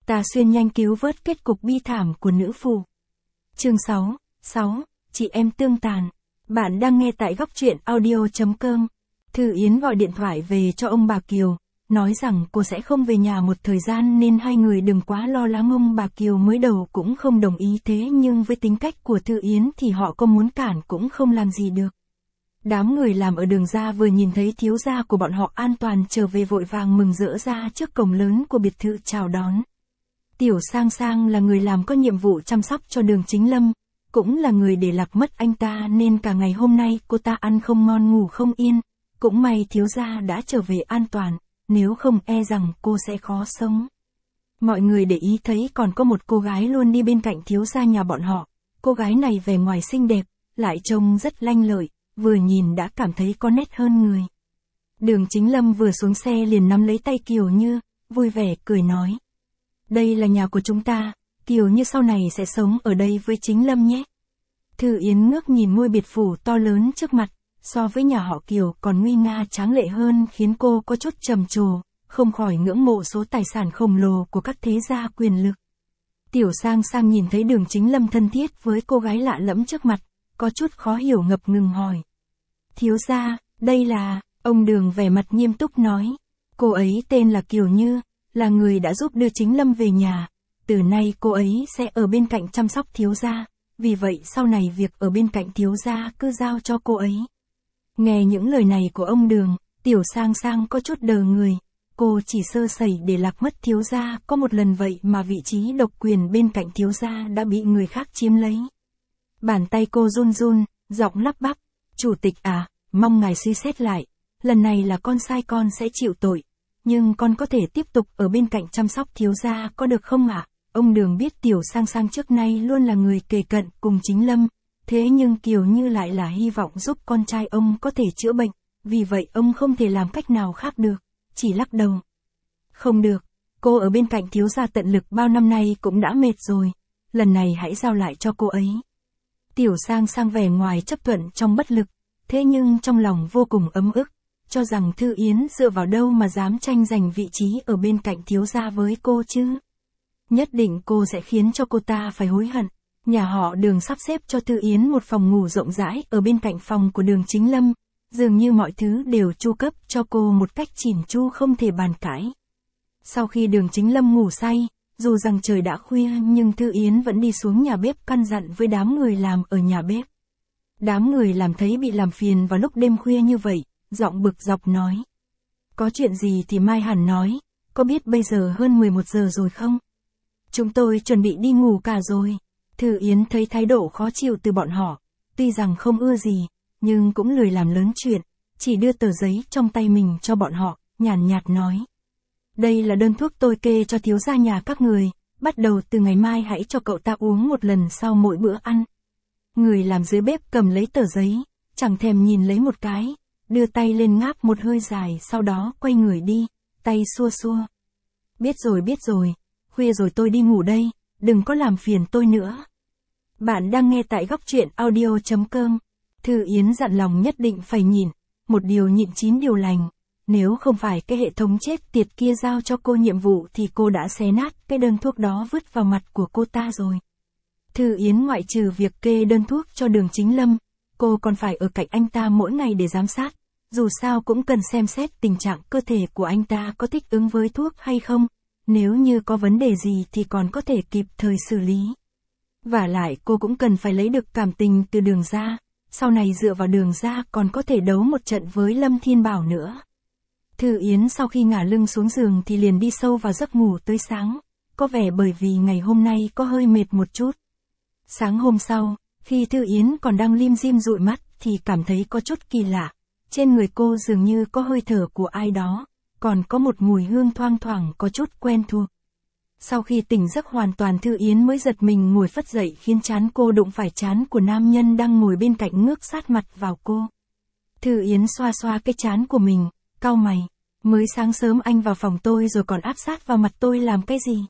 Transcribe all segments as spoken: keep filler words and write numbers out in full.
Ta Xuyên nhanh cứu vớt kết cục bi thảm của nữ phụ. Chương sáu, sáu, chị em tương tàn. Bạn đang nghe tại góc truyện audio chấm com. Thư Yến gọi điện thoại về cho ông bà Kiều, nói rằng cô sẽ không về nhà một thời gian nên hai người đừng quá lo lắng. Ông bà Kiều mới đầu cũng không đồng ý, thế nhưng với tính cách của Thư Yến thì họ có muốn cản cũng không làm gì được. Đám người làm ở đường ra vừa nhìn thấy thiếu gia của bọn họ an toàn trở về vội vàng mừng rỡ ra trước cổng lớn của biệt thự chào đón. Tiểu Sang Sang là người làm có nhiệm vụ chăm sóc cho Đường Chính Lâm, cũng là người để lạc mất anh ta nên cả ngày hôm nay cô ta ăn không ngon ngủ không yên. Cũng may thiếu gia đã trở về an toàn, nếu không e rằng cô sẽ khó sống. Mọi người để ý thấy còn có một cô gái luôn đi bên cạnh thiếu gia nhà bọn họ. Cô gái này vẻ ngoài xinh đẹp, lại trông rất lanh lợi, vừa nhìn đã cảm thấy có nét hơn người. Đường Chính Lâm vừa xuống xe liền nắm lấy tay Kiều Như, vui vẻ cười nói. Đây là nhà của chúng ta, Kiều Như sau này sẽ sống ở đây với Chính Lâm nhé. Thư Yến ngước nhìn ngôi biệt phủ to lớn trước mặt, so với nhà họ Kiều còn nguy nga tráng lệ hơn khiến cô có chút trầm trồ, không khỏi ngưỡng mộ số tài sản khổng lồ của các thế gia quyền lực. Tiểu Sang Sang nhìn thấy Đường Chính Lâm thân thiết với cô gái lạ lẫm trước mặt, có chút khó hiểu ngập ngừng hỏi. Thiếu gia, đây là, ông Đường vẻ mặt nghiêm túc nói. Cô ấy tên là Kiều Như, là người đã giúp đưa Chính Lâm về nhà. Từ nay cô ấy sẽ ở bên cạnh chăm sóc thiếu gia, vì vậy sau này việc ở bên cạnh thiếu gia cứ giao cho cô ấy. Nghe những lời này của ông Đường, Tiểu Sang Sang có chút đờ người. Cô chỉ sơ sẩy để lạc mất thiếu gia có một lần vậy mà vị trí độc quyền bên cạnh thiếu gia đã bị người khác chiếm lấy. Bàn tay cô run run, giọng lắp bắp. Chủ tịch à, mong ngài suy xét lại. Lần này là con sai, con sẽ chịu tội. Nhưng con có thể tiếp tục ở bên cạnh chăm sóc thiếu gia có được không ạ? À? Ông Đường biết Tiểu Sang Sang trước nay luôn là người kề cận cùng Chính Lâm. Thế nhưng Kiều Như lại là hy vọng giúp con trai ông có thể chữa bệnh. Vì vậy ông không thể làm cách nào khác được. Chỉ lắc đầu. Không được. Cô ở bên cạnh thiếu gia tận lực bao năm nay cũng đã mệt rồi. Lần này hãy giao lại cho cô ấy. Tiểu Sang Sang vẻ ngoài chấp thuận trong bất lực. Thế nhưng trong lòng vô cùng ấm ức. Cho rằng Thư Yến dựa vào đâu mà dám tranh giành vị trí ở bên cạnh thiếu gia với cô chứ. Nhất định cô sẽ khiến cho cô ta phải hối hận. Nhà họ Đường sắp xếp cho Thư Yến một phòng ngủ rộng rãi ở bên cạnh phòng của Đường Chính Lâm. Dường như mọi thứ đều chu cấp cho cô một cách chỉn chu không thể bàn cãi. Sau khi Đường Chính Lâm ngủ say, dù rằng trời đã khuya nhưng Thư Yến vẫn đi xuống nhà bếp căn dặn với đám người làm ở nhà bếp. Đám người làm thấy bị làm phiền vào lúc đêm khuya như vậy, giọng bực dọc nói. Có chuyện gì thì mai hẳn nói, có biết bây giờ hơn mười một giờ rồi không? Chúng tôi chuẩn bị đi ngủ cả rồi. Thư Yến thấy thái độ khó chịu từ bọn họ, tuy rằng không ưa gì, nhưng cũng lười làm lớn chuyện, chỉ đưa tờ giấy trong tay mình cho bọn họ, nhàn nhạt nói. Đây là đơn thuốc tôi kê cho thiếu gia nhà các người, bắt đầu từ ngày mai hãy cho cậu ta uống một lần sau mỗi bữa ăn. Người làm dưới bếp cầm lấy tờ giấy, chẳng thèm nhìn lấy một cái, đưa tay lên ngáp một hơi dài sau đó quay người đi, tay xua xua. Biết rồi biết rồi, khuya rồi tôi đi ngủ đây, đừng có làm phiền tôi nữa. Bạn đang nghe tại góc truyện audio chấm com. Thư Yến dặn lòng nhất định phải nhịn, một điều nhịn chín điều lành. Nếu không phải cái hệ thống chết tiệt kia giao cho cô nhiệm vụ thì cô đã xé nát cái đơn thuốc đó vứt vào mặt của cô ta rồi. Thư Yến ngoại trừ việc kê đơn thuốc cho Đường Chính Lâm, cô còn phải ở cạnh anh ta mỗi ngày để giám sát. Dù sao cũng cần xem xét tình trạng cơ thể của anh ta có thích ứng với thuốc hay không. Nếu như có vấn đề gì thì còn có thể kịp thời xử lý. Vả lại cô cũng cần phải lấy được cảm tình từ Đường gia. Sau này dựa vào Đường gia còn có thể đấu một trận với Lâm Thiên Bảo nữa. Thư Yến sau khi ngả lưng xuống giường thì liền đi sâu vào giấc ngủ tới sáng. Có vẻ bởi vì ngày hôm nay có hơi mệt một chút. Sáng hôm sau, khi Thư Yến còn đang lim dim dụi mắt thì cảm thấy có chút kỳ lạ. Trên người cô dường như có hơi thở của ai đó, còn có một mùi hương thoang thoảng có chút quen thuộc. Sau khi tỉnh giấc hoàn toàn Thư Yến mới giật mình ngồi phất dậy khiến trán cô đụng phải trán của nam nhân đang ngồi bên cạnh ngước sát mặt vào cô. Thư Yến xoa xoa cái trán của mình, cau mày, mới sáng sớm anh vào phòng tôi rồi còn áp sát vào mặt tôi làm cái gì?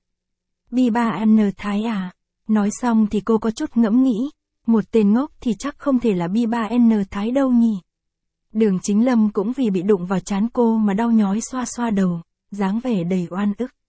Bi ba N Thái à? Nói xong thì cô có chút ngẫm nghĩ, một tên ngốc thì chắc không thể là Bi ba N Thái đâu nhỉ. Đường Chính Lâm cũng vì bị đụng vào trán cô mà đau nhói xoa xoa đầu, dáng vẻ đầy oan ức.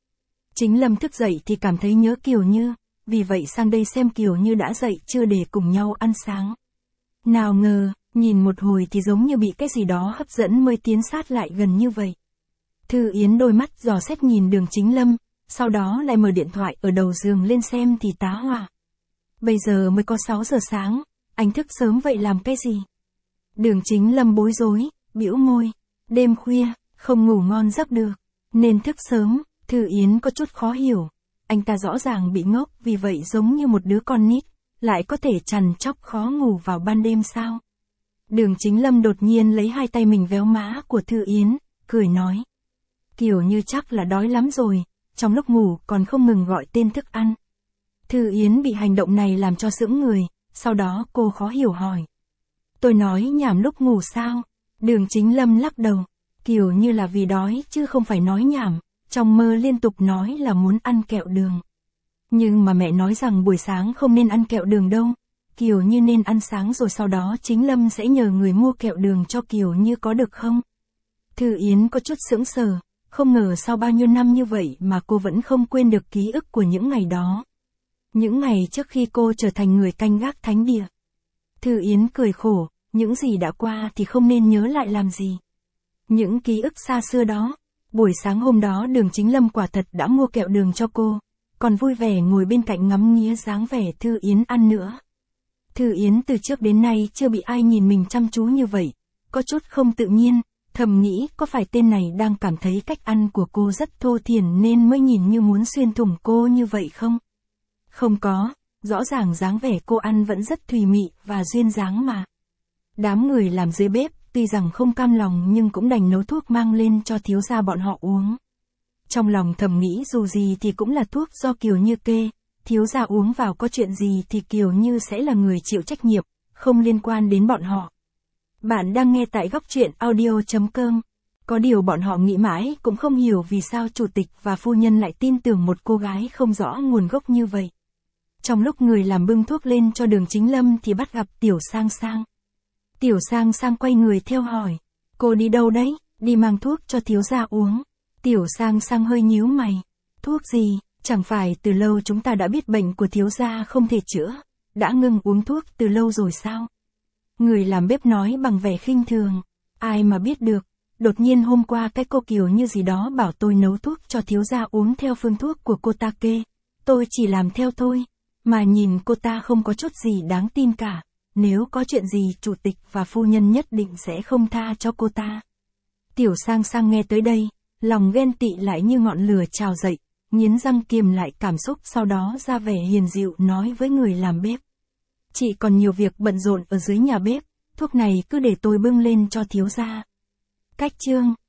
Chính Lâm thức dậy thì cảm thấy nhớ Kiều Như, vì vậy sang đây xem Kiều Như đã dậy chưa để cùng nhau ăn sáng. Nào ngờ, nhìn một hồi thì giống như bị cái gì đó hấp dẫn mới tiến sát lại gần như vậy. Thư Yến đôi mắt dò xét nhìn Đường Chính Lâm, sau đó lại mở điện thoại ở đầu giường lên xem thì tá hỏa. Bây giờ mới có sáu giờ sáng, anh thức sớm vậy làm cái gì? Đường Chính Lâm bối rối, bĩu môi, đêm khuya, không ngủ ngon giấc được, nên thức sớm. Thư Yến có chút khó hiểu, anh ta rõ ràng bị ngốc vì vậy giống như một đứa con nít, lại có thể trằn trọc khó ngủ vào ban đêm sao? Đường Chính Lâm đột nhiên lấy hai tay mình véo má của Thư Yến, cười nói. Kiểu như chắc là đói lắm rồi, trong lúc ngủ còn không ngừng gọi tên thức ăn. Thư Yến bị hành động này làm cho sững người, sau đó cô khó hiểu hỏi. Tôi nói nhảm lúc ngủ sao? Đường Chính Lâm lắc đầu, kiểu như là vì đói chứ không phải nói nhảm, trong mơ liên tục nói là muốn ăn kẹo đường. Nhưng mà mẹ nói rằng buổi sáng không nên ăn kẹo đường đâu, Kiều Như nên ăn sáng rồi sau đó Chính Lâm sẽ nhờ người mua kẹo đường cho Kiều Như có được không? Thư Yến có chút sững sờ, không ngờ sau bao nhiêu năm như vậy mà cô vẫn không quên được ký ức của những ngày đó. Những ngày trước khi cô trở thành người canh gác thánh địa. Thư Yến cười khổ, những gì đã qua thì không nên nhớ lại làm gì. Những ký ức xa xưa đó, buổi sáng hôm đó Đường Chính Lâm quả thật đã mua kẹo đường cho cô, còn vui vẻ ngồi bên cạnh ngắm nghía dáng vẻ Thư Yến ăn nữa. Thư Yến từ trước đến nay chưa bị ai nhìn mình chăm chú như vậy, có chút không tự nhiên, thầm nghĩ có phải tên này đang cảm thấy cách ăn của cô rất thô thiển nên mới nhìn như muốn xuyên thủng cô như vậy không? Không có, rõ ràng dáng vẻ cô ăn vẫn rất thùy mị và duyên dáng mà. Đám người làm dưới bếp, tuy rằng không cam lòng nhưng cũng đành nấu thuốc mang lên cho thiếu gia bọn họ uống. Trong lòng thầm nghĩ dù gì thì cũng là thuốc do Kiều Như kê, thiếu gia uống vào có chuyện gì thì Kiều Như sẽ là người chịu trách nhiệm, không liên quan đến bọn họ. Bạn đang nghe tại góc truyện audio chấm com. Có điều bọn họ nghĩ mãi cũng không hiểu vì sao chủ tịch và phu nhân lại tin tưởng một cô gái không rõ nguồn gốc như vậy. Trong lúc người làm bưng thuốc lên cho Đường Chính Lâm thì bắt gặp Tiểu Sang Sang. Tiểu Sang Sang quay người theo hỏi, cô đi đâu đấy? Đi mang thuốc cho thiếu gia uống. Tiểu Sang Sang hơi nhíu mày, thuốc gì, chẳng phải từ lâu chúng ta đã biết bệnh của thiếu gia không thể chữa, đã ngừng uống thuốc từ lâu rồi sao? Người làm bếp nói bằng vẻ khinh thường, ai mà biết được, đột nhiên hôm qua cái cô Kiều Như gì đó bảo tôi nấu thuốc cho thiếu gia uống theo phương thuốc của cô ta kê, tôi chỉ làm theo thôi, mà nhìn cô ta không có chút gì đáng tin cả, nếu có chuyện gì chủ tịch và phu nhân nhất định sẽ không tha cho cô ta. Tiểu Sang Sang nghe tới đây, lòng ghen tị lại như ngọn lửa trào dậy, nghiến răng kiềm lại cảm xúc sau đó ra vẻ hiền dịu nói với người làm bếp. Chị còn nhiều việc bận rộn ở dưới nhà bếp, thuốc này cứ để tôi bưng lên cho thiếu gia. Cách chương,